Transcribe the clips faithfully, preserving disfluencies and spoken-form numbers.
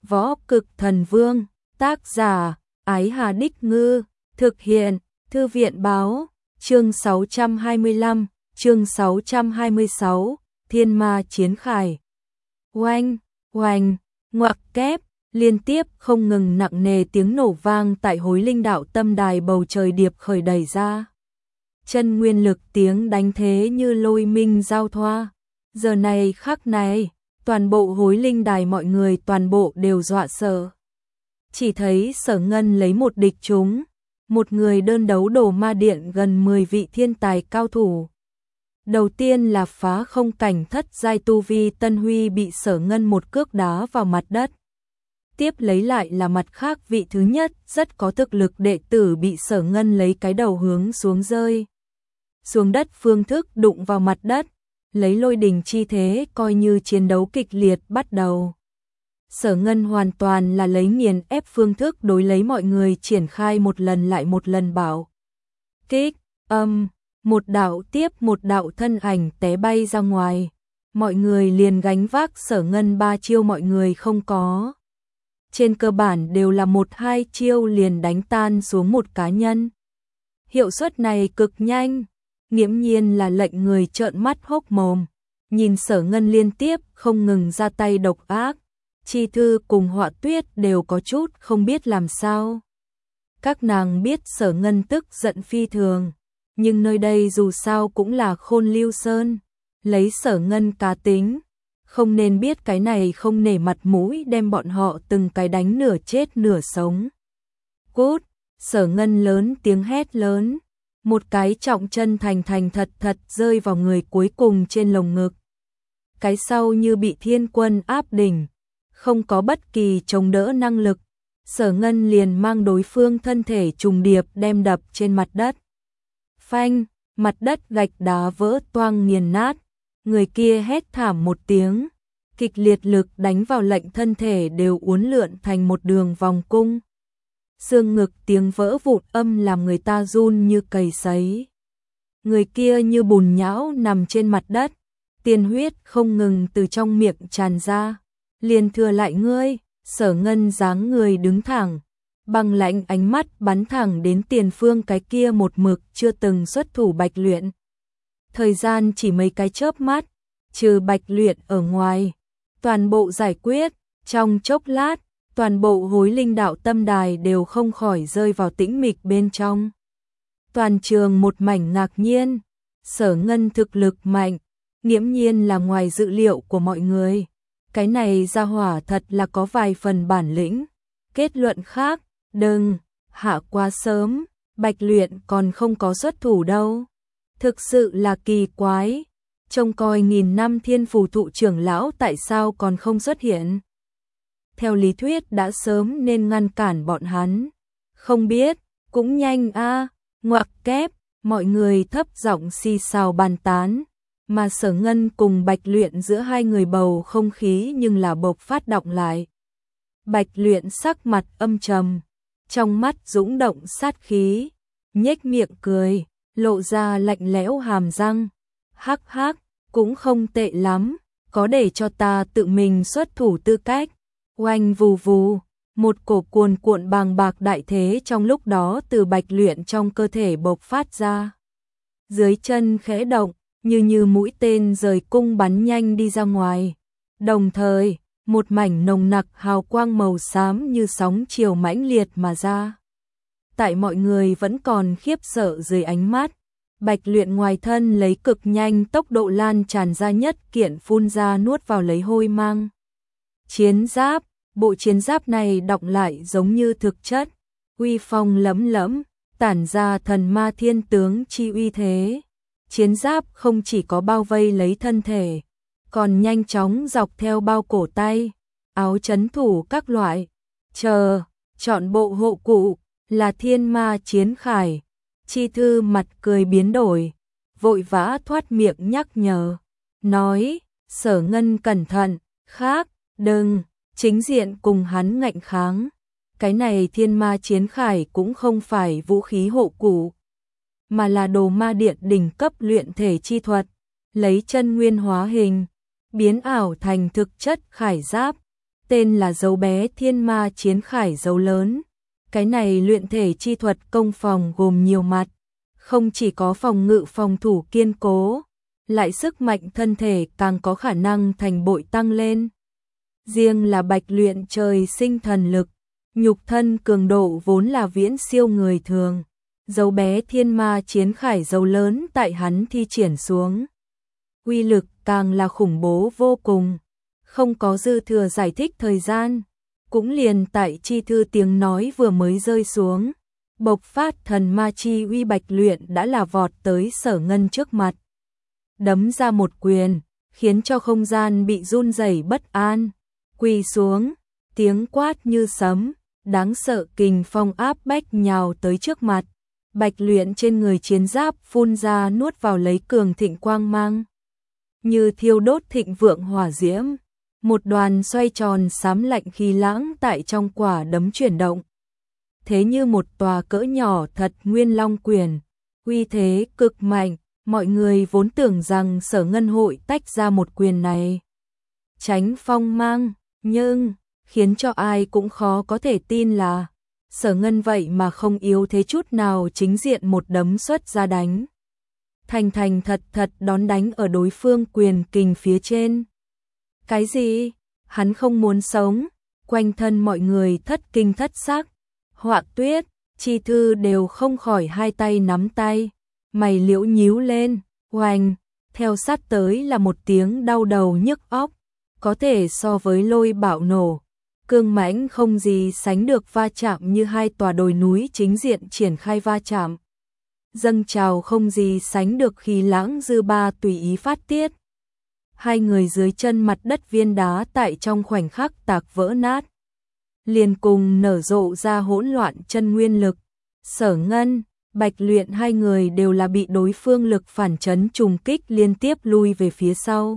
Võ Cực Thần Vương, tác giả, Ái Hà Đích Ngư, thực hiện, Thư viện Báo, chương sáu trăm hai mươi lăm, chương sáu trăm hai mươi sáu, Thiên Ma Chiến Khải. Oanh, oanh, ngoặc kép, liên tiếp không ngừng nặng nề tiếng nổ vang tại Hối Linh Đạo Tâm Đài, bầu trời điệp khởi đẩy ra. Chân nguyên lực tiếng đánh thế như lôi minh giao thoa. Giờ này khắc này, toàn bộ Hối Linh Đài mọi người toàn bộ đều dọa sợ. Chỉ thấy Sở Ngân lấy một địch chúng, một người đơn đấu đổ ma điện gần mười vị thiên tài cao thủ. Đầu tiên là phá không cảnh thất giai tu vi Tân Huy bị Sở Ngân một cước đá vào mặt đất. Tiếp lấy lại là mặt khác vị thứ nhất rất có thực lực đệ tử bị Sở Ngân lấy cái đầu hướng xuống rơi. Xuống đất phương thức đụng vào mặt đất, lấy lôi đình chi thế coi như chiến đấu kịch liệt bắt đầu. Sở Ngân hoàn toàn là lấy nghiền ép phương thức đối lấy mọi người triển khai một lần lại một lần bảo. Kích, âm, một đạo tiếp một đạo thân ảnh té bay ra ngoài. Mọi người liền gánh vác Sở Ngân ba chiêu mọi người không có. Trên cơ bản đều là một hai chiêu liền đánh tan xuống một cá nhân. Hiệu suất này cực nhanh, nghiễm nhiên là lệnh người trợn mắt hốc mồm. Nhìn Sở Ngân liên tiếp không ngừng ra tay độc ác, Chi Thư cùng Họa Tuyết đều có chút không biết làm sao. Các nàng biết Sở Ngân tức giận phi thường, nhưng nơi đây dù sao cũng là Khôn Lưu Sơn, lấy Sở Ngân cá tính, không nên biết cái này không nể mặt mũi đem bọn họ từng cái đánh nửa chết nửa sống. Cút, Sở Ngân lớn tiếng hét lớn, một cái trọng chân thành thành thật thật rơi vào người cuối cùng trên lồng ngực. Cái sau như bị thiên quân áp đỉnh, không có bất kỳ chống đỡ năng lực. Sở Ngân liền mang đối phương thân thể trùng điệp đem đập trên mặt đất. Phanh, mặt đất gạch đá vỡ toang nghiền nát. Người kia hét thảm một tiếng, kịch liệt lực đánh vào lệnh thân thể đều uốn lượn thành một đường vòng cung. Xương ngực tiếng vỡ vụn âm làm người ta run như cầy sấy. Người kia như bùn nhão nằm trên mặt đất, tiên huyết không ngừng từ trong miệng tràn ra. Liền thừa lại ngươi. Sở Ngân dáng người đứng thẳng, băng lãnh ánh mắt bắn thẳng đến tiền phương cái kia một mực chưa từng xuất thủ Bạch Luyện. Thời gian chỉ mấy cái chớp mắt, trừ Bạch Luyện ở ngoài, toàn bộ giải quyết. Trong chốc lát, toàn bộ Hối Linh Đạo Tâm Đài đều không khỏi rơi vào tĩnh mịch bên trong. Toàn trường một mảnh ngạc nhiên, Sở Ngân thực lực mạnh, nghiễm nhiên là ngoài dự liệu của mọi người. Cái này ra hỏa thật là có vài phần bản lĩnh. Kết luận khác, đừng, hạ quá sớm, Bạch Luyện còn không có xuất thủ đâu. Thực sự là kỳ quái, trông coi nghìn năm thiên phù thụ trưởng lão tại sao còn không xuất hiện. Theo lý thuyết đã sớm nên ngăn cản bọn hắn. Không biết, cũng nhanh a, ngoặc kép, mọi người thấp giọng xì xào bàn tán. Mà Sở Ngân cùng Bạch Luyện giữa hai người bầu không khí nhưng là bộc phát động lại. Bạch Luyện sắc mặt âm trầm, trong mắt dũng động sát khí, nhếch miệng cười, lộ ra lạnh lẽo hàm răng. Hắc hắc, cũng không tệ lắm, có để cho ta tự mình xuất thủ tư cách. Oanh vù vù, một cổ cuồn cuộn bàng bạc đại thế trong lúc đó từ Bạch Luyện trong cơ thể bộc phát ra. Dưới chân khẽ động, như như mũi tên rời cung bắn nhanh đi ra ngoài. Đồng thời, một mảnh nồng nặc hào quang màu xám như sóng chiều mãnh liệt mà ra. Tại mọi người vẫn còn khiếp sợ dưới ánh mắt, Bạch Luyện ngoài thân lấy cực nhanh tốc độ lan tràn ra nhất kiện phun ra nuốt vào lấy hôi mang. Chiến giáp, bộ chiến giáp này đọng lại giống như thực chất, uy phong lẫm lẫm, tản ra thần ma thiên tướng chi uy thế. Chiến giáp không chỉ có bao vây lấy thân thể, còn nhanh chóng dọc theo bao cổ tay, áo trấn thủ các loại. Chờ, chọn bộ hộ cụ là Thiên Ma Chiến Khải. Chi Thư mặt cười biến đổi, vội vã thoát miệng nhắc nhở, nói, Sở Ngân cẩn thận, khác, đừng, chính diện cùng hắn ngạnh kháng. Cái này Thiên Ma Chiến Khải cũng không phải vũ khí hộ cụ, mà là đồ ma điện đỉnh cấp luyện thể chi thuật, lấy chân nguyên hóa hình, biến ảo thành thực chất khải giáp. tên là dấu bé thiên ma chiến khải dấu lớn. Cái này luyện thể chi thuật công phòng gồm nhiều mặt, không chỉ có phòng ngự phòng thủ kiên cố, lại sức mạnh thân thể càng có khả năng thành bội tăng lên. Riêng là Bạch Luyện trời sinh thần lực, nhục thân cường độ vốn là viễn siêu người thường. Dấu bé thiên ma chiến khải dấu lớn tại hắn thi triển xuống, uy lực càng là khủng bố vô cùng. Không có dư thừa giải thích thời gian, cũng liền tại chi thư tiếng nói vừa mới rơi xuống, bộc phát thần ma chi uy Bạch Luyện đã là vọt tới Sở Ngân trước mặt, đấm ra một quyền, khiến cho không gian bị run rẩy bất an, quỳ xuống, tiếng quát như sấm, đáng sợ kình phong áp bách nhào tới trước mặt. Bạch Luyện trên người chiến giáp phun ra nuốt vào lấy cường thịnh quang mang, như thiêu đốt thịnh vượng hỏa diễm, một đoàn xoay tròn xám lạnh khí lãng tại trong quả đấm chuyển động. Thế như một tòa cỡ nhỏ thật nguyên long quyền, uy thế cực mạnh, mọi người vốn tưởng rằng Sở Ngân hội tách ra một quyền này tránh phong mang, nhưng khiến cho ai cũng khó có thể tin là Sở Ngân vậy mà không yếu thế chút nào, chính diện một đấm xuất ra đánh. Thành thành thật thật đón đánh ở đối phương quyền kình phía trên. Cái gì? Hắn không muốn sống? Quanh thân mọi người thất kinh thất sắc. Họa Tuyết, Chi Thư đều không khỏi hai tay nắm tay, mày liễu nhíu lên, oanh, theo sát tới là một tiếng đau đầu nhức óc, có thể so với lôi bạo nổ. Cương mãnh không gì sánh được va chạm như hai tòa đồi núi chính diện triển khai va chạm. Dâng trào không gì sánh được khí lãng dư ba tùy ý phát tiết. Hai người dưới chân mặt đất viên đá tại trong khoảnh khắc tạc vỡ nát, liền cùng nở rộ ra hỗn loạn chân nguyên lực. Sở Ngân, Bạch Luyện hai người đều là bị đối phương lực phản chấn trùng kích liên tiếp lui về phía sau.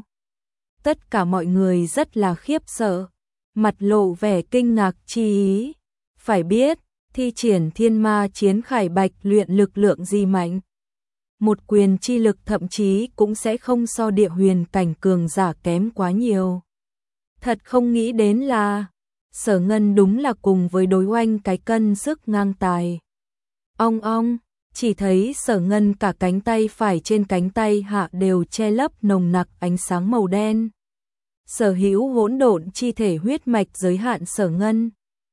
Tất cả mọi người rất là khiếp sợ, mặt lộ vẻ kinh ngạc chi ý. Phải biết, thi triển thiên ma chiến khải Bạch Luyện lực lượng gì mạnh, một quyền chi lực thậm chí cũng sẽ không so địa huyền cảnh cường giả kém quá nhiều. Thật không nghĩ đến là Sở Ngân đúng là cùng với đối oanh cái cân sức ngang tài. Ong ong, chỉ thấy Sở Ngân cả cánh tay phải trên cánh tay hạ đều che lấp nồng nặc ánh sáng màu đen. Sở hữu hỗn độn chi thể huyết mạch giới hạn Sở Ngân.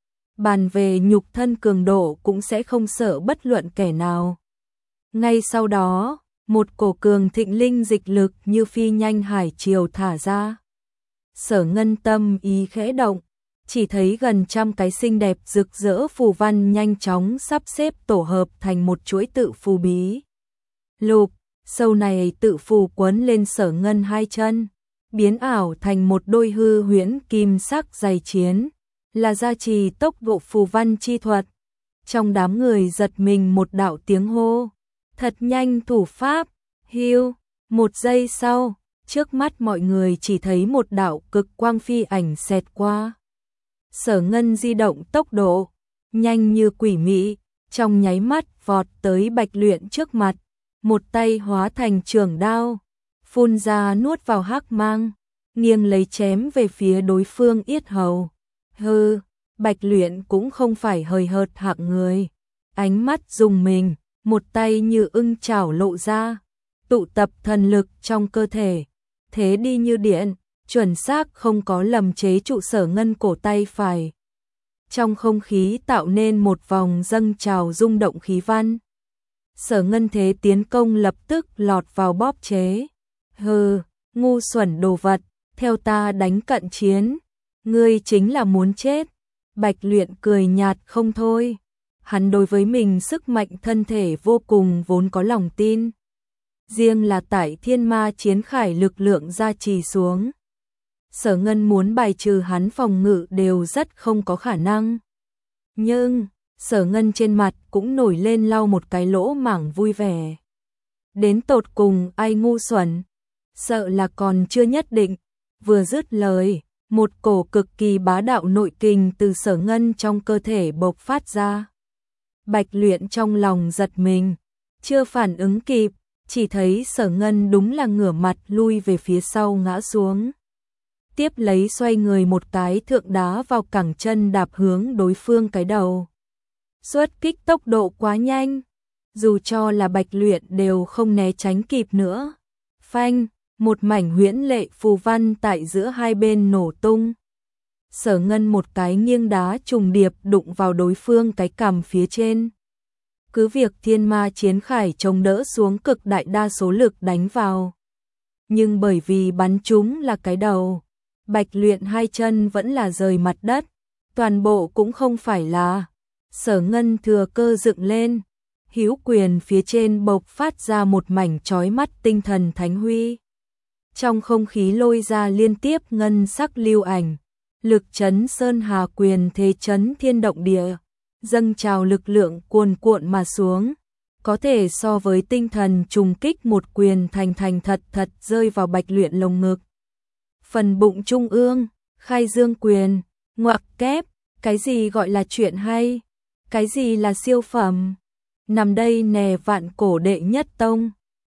Bàn về nhục thân cường độ cũng sẽ không sợ bất luận kẻ nào. Ngay sau đó, một cổ cường thịnh linh dịch lực như phi nhanh hải triều thả ra. Sở Ngân tâm ý khẽ động, chỉ thấy gần trăm cái xinh đẹp rực rỡ phù văn nhanh chóng sắp xếp tổ hợp thành một chuỗi tự phù bí lục. Sâu này tự phù quấn lên Sở Ngân hai chân, biến ảo thành một đôi hư huyễn kim sắc giày chiến, là gia trì tốc độ phù văn chi thuật. Trong đám người giật mình một đạo tiếng hô, thật nhanh thủ pháp, hiu. Một giây sau, trước mắt mọi người chỉ thấy một đạo cực quang phi ảnh xẹt qua. Sở Ngân di động tốc độ nhanh như quỷ mị, trong nháy mắt vọt tới Bạch Luyện trước mặt, một tay hóa thành trường đao, phun ra nuốt vào hắc mang, nghiêng lấy chém về phía đối phương yết hầu. Hừ, Bạch Luyện cũng không phải hời hợt hạng người, ánh mắt rùng mình, một tay như ưng chảo lộ ra, tụ tập thần lực trong cơ thể, thế đi như điện, chuẩn xác không có lầm chế trụ Sở Ngân cổ tay phải. Trong không khí tạo nên một vòng dâng trào rung động khí văn. Sở Ngân thế tiến công lập tức lọt vào bóp chế. Hừ, ngu xuẩn đồ vật, theo ta đánh cận chiến, ngươi chính là muốn chết. Bạch Luyện cười nhạt không thôi. Hắn đối với mình sức mạnh thân thể vô cùng vốn có lòng tin. Riêng là tại thiên ma chiến khải lực lượng gia trì xuống, Sở Ngân muốn bài trừ hắn phòng ngự đều rất không có khả năng. Nhưng, Sở Ngân trên mặt cũng nổi lên lau một cái lỗ mảng vui vẻ. Đến tột cùng ai ngu xuẩn, sợ là còn chưa nhất định. Vừa dứt lời, một cổ cực kỳ bá đạo nội kình từ Sở Ngân trong cơ thể bộc phát ra. Bạch Luyện trong lòng giật mình, chưa phản ứng kịp, chỉ thấy Sở Ngân đúng là ngửa mặt lui về phía sau ngã xuống. tiếp lấy xoay người một cái thượng đá vào cẳng chân đạp hướng đối phương cái đầu. Xuất kích tốc độ quá nhanh, dù cho là Bạch Luyện đều không né tránh kịp nữa. Phanh, một mảnh huyễn lệ phù văn tại giữa hai bên nổ tung. Sở Ngân một cái nghiêng đá trùng điệp đụng vào đối phương cái cằm phía trên. Cứ việc thiên ma chiến khải chống đỡ xuống cực đại đa số lực đánh vào. Nhưng bởi vì bắn trúng là cái đầu, Bạch Luyện hai chân vẫn là rời mặt đất, toàn bộ cũng không phải là. Sở Ngân thừa cơ dựng lên, hữu quyền phía trên bộc phát ra một mảnh chói mắt tinh thần thánh huy. Trong không khí lôi ra liên tiếp ngân sắc lưu ảnh, lực chấn sơn hà quyền thế chấn thiên động địa, dâng trào lực lượng cuồn cuộn mà xuống, có thể so với tinh thần trùng kích một quyền thành thành thật thật rơi vào Bạch Luyện lồng ngực. Phần bụng trung ương, khai dương quyền, ngoặc kép, cái gì gọi là chuyện hay, cái gì là siêu phẩm, nằm đây nè vạn cổ đệ nhất tông.